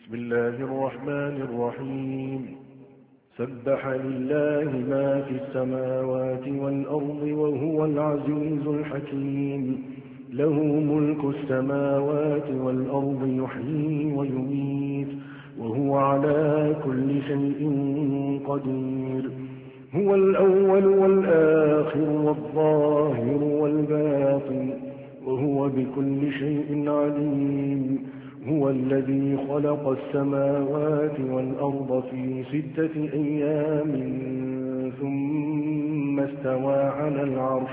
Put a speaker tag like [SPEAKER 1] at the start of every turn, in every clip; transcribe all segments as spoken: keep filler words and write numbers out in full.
[SPEAKER 1] بسم الله الرحمن الرحيم سبح لله ما في السماوات والأرض وهو العزيز الحكيم له ملك السماوات والأرض يحيي ويميت وهو على كل شيء قدير هو الأول والآخر والظاهر والباطن وهو بكل شيء عليم هو الذي خلق السماوات والأرض في ستة أيام ثم استوى على العرش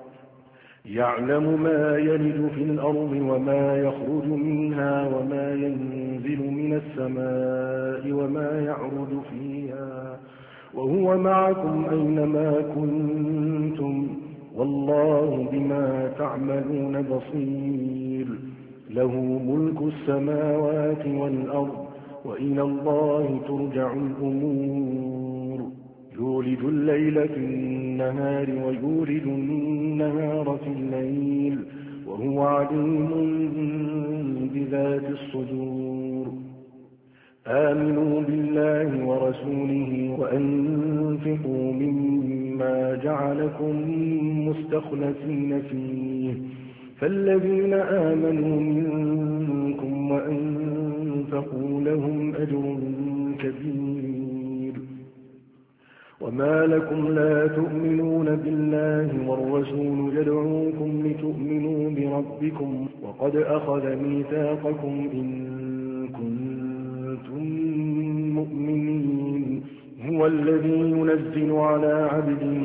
[SPEAKER 1] يعلم ما يلج في الأرض وما يخرج منها وما ينزل من السماء وما يعرج فيها وهو معكم أينما كنتم والله بما تعملون بصير له ملك السماوات والأرض وإلى الله ترجع الأمور يولج الليل في النهار ويولج النهار في الليل وهو عليم بذات الصدور آمنوا بالله ورسوله وأنفقوا مما جعلكم مستخلفين فيه فالذين آمنوا منكم وأنفقوا لهم أجر كبير وما لكم لا تؤمنون بالله والرسول يدعوكم لتؤمنوا بربكم وقد أخذ ميثاقكم إن كنتم مؤمنين هو الذي ينزل على عبده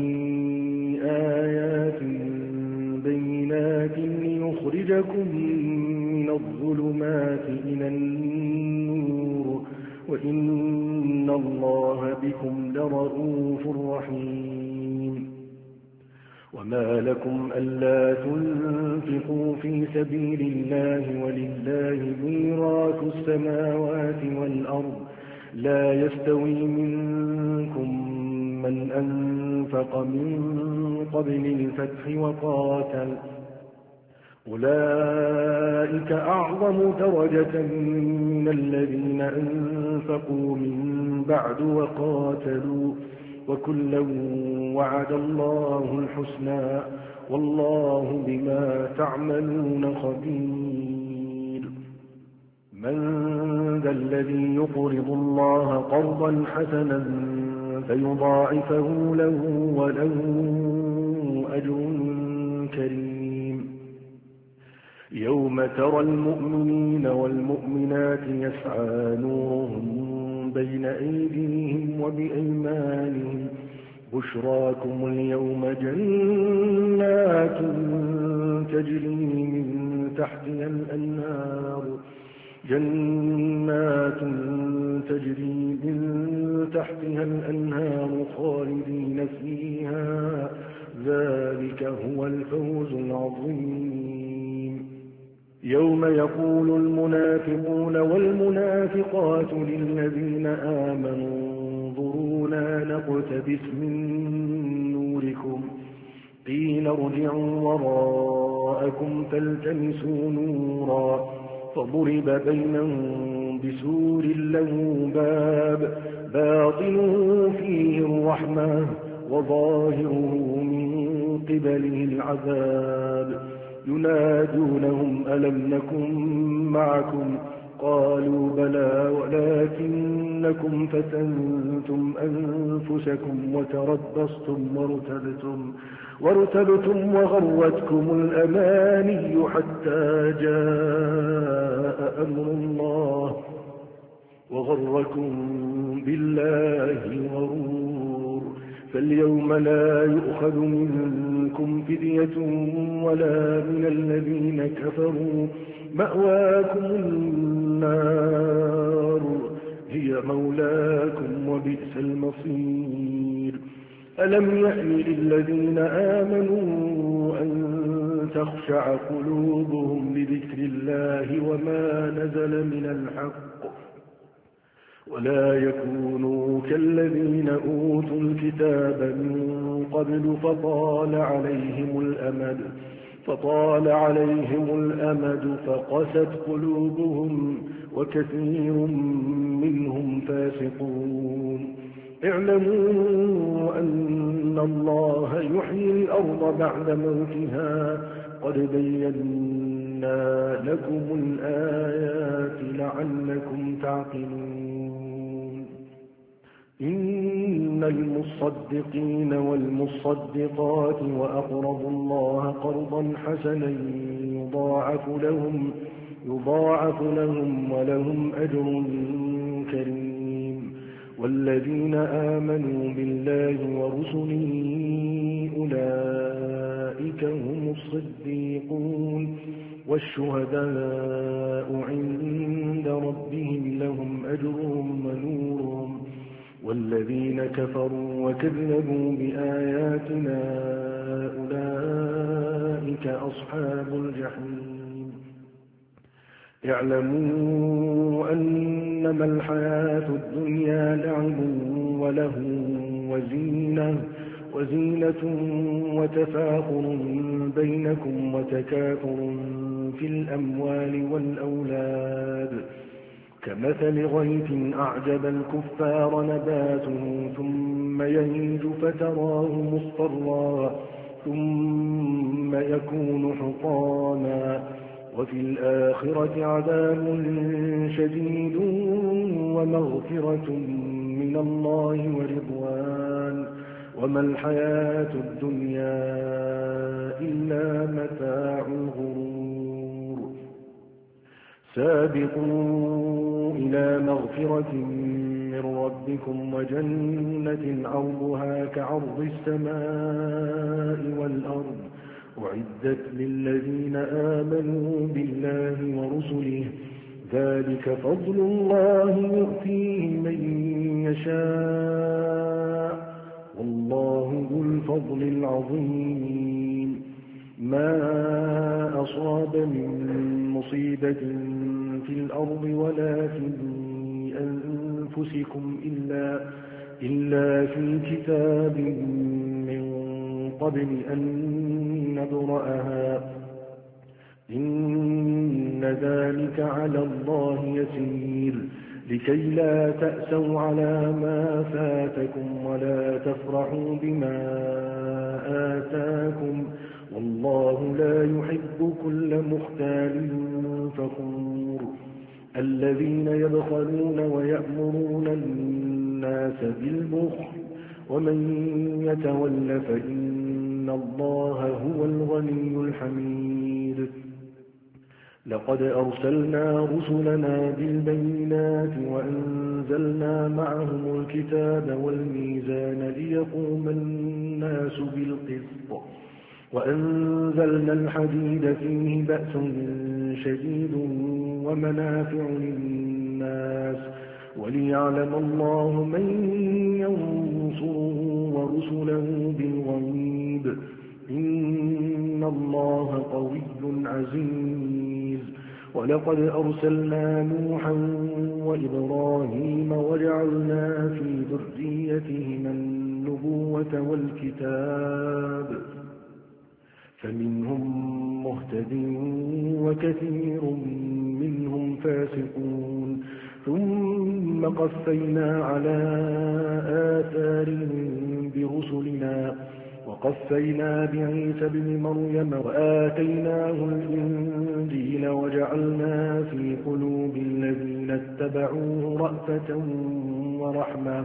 [SPEAKER 1] آيات بينات ليخرجكم من الظلمات إلى النور وإن الله بكم لرؤوف رحيم وما لكم ألا تنفقوا في سبيل الله ولله ميراث السماوات والأرض لا يستوي منكم من أنفق من قبل الفتح وقاتل أولئك أعظم درجة من الذين أنفقوا من بعد وقاتلوا وكلا وعد الله الحسنى والله بما تعملون خبير من ذا الذي يقرض الله قرضا حسنا فيضاعفه له وله أجر كريم يوم ترى المؤمنين والمؤمنات يسعى نورهم بين أيديهم وبأيمانهم بشراكم اليوم جنات تجري من تحتها الأنهار جنات تجري من تحتها الأنهار خالدين فيها ذلك هو الفوز العظيم يوم يقول المنافقون والمنافقات للذين آمنوا انظرونا نقتبس من نوركم قيل ارجعوا وراءكم فالتمسوا نورا فضرب بينهم بسور له باب باطنه فيه الرحمة وظاهره من قبله العذاب ينادونهم ألم نكن معكم قالوا بلى ولكنكم فتنتم أنفسكم وتربصتم وارتبتم وارتبتم وغرتكم الأماني حتى جاء أمر الله وغركم بالله الغرور فاليوم لا يؤخذ منكم فدية ولا من الذين كفروا مأواكم النار هي مولاكم وبئس المصير ألم يأن للذين آمنوا أن تخشع قلوبهم لذكر الله وما نزل من الحق ولا يكونوا كالذين أوتوا الكتاب من قبل فطال عليهم الأمد فطال عليهم الأمد فقست قلوبهم وكثير منهم فاسقون اعلموا أن الله يحيي الأرض بعد موتها قد بينا لكم الآيات لعلكم تعقلون إن المصدقين والمصدقات وأقرضوا الله قرضا حسنا يضاعف لهم, يضاعف لهم ولهم أجر كريم والذين آمنوا بالله ورسله أولئك هم الصديقون والشهداء عند ربهم لهم أجرهم ونورهم والذين كفروا وكذبوا بآياتنا أولئك أصحاب الجحيم اعلموا أنما الحياة الدنيا لعب وله وزينة, وزينة وتفاخر بينكم وتكاثر في الأموال والأولاد كمثل غيث أعجب الكفار نباته ثم يهيج فتراه مصفرا ثم يكون حطاما وفي الآخرة عذاب شديد ومغفرة من الله ورضوان وما الحياة الدنيا إلا متاع الغرور سابقوا إلى مغفرة من ربكم وجنة عرضها كعرض السماء والأرض أعدت للذين آمنوا بالله ورسله ذلك فضل الله يؤتيه من يشاء والله ذو الفضل العظيم ما أصاب من مصيبة في الأرض ولا في أنفسكم إلا, إلا في كتاب من قبل أن نبرأها إن ذلك على الله يسير لكي لا تأسوا على ما فاتكم ولا تفرحوا بما آتاكم والله لا يحب كل مختال فخور الذين يبخلون ويأمرون الناس بالبخل ومن يتول فإن الله هو الغني الحميد لقد أرسلنا رسلنا بالبينات وأنزلنا معهم الكتاب والميزان ليقوم الناس بالقسط وأنزلنا الحديد فيه بأس شديد ومنافع للناس وليعلم الله من ينصره ورسله بالغيب إن الله قوي عزيز ولقد أرسلنا نوحا وإبراهيم وجعلنا في ذريتهما النبوة والكتاب فمنهم مهتد وكثير منهم فاسقون ثم قفينا على آثارهم برسلنا وقفينا بعيسى بن مريم وآتيناه الإنجيل وجعلنا في قلوب الذين اتبعوه رأفة ورحمة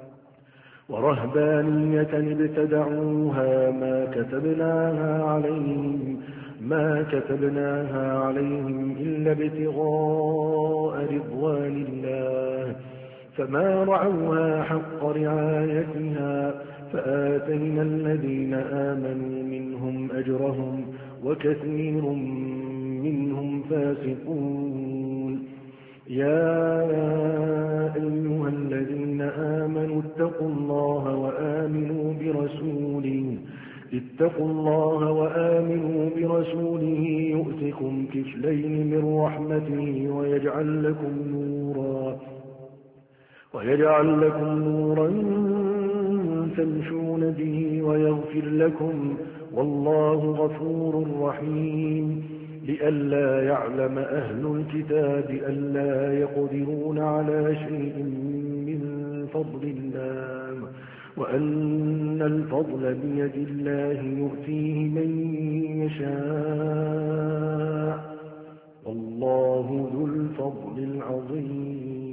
[SPEAKER 1] ورهبانية ابتدعوها ما كتبناها عليهم ما كتبناها عليهم إلا ابتغاء رضوان الله فما رعوها حق رعايتها فآتينا الذين آمنوا منهم أجرهم وكثير منهم فاسقون يا أيها الذين آمنوا اتقوا الله وآمنوا برسوله اتقوا الله وآمنوا برسوله يؤتكم كفلين من رحمته ويجعل لكم نورا ويجعل لكم نورا تمشون به ويغفر لكم والله غفور رحيم لئلا يعلم أهل الكتاب ألا يقدرون على شيء من فضل الله وأن الفضل بيد الله يؤتيه من يشاء والله ذو الفضل العظيم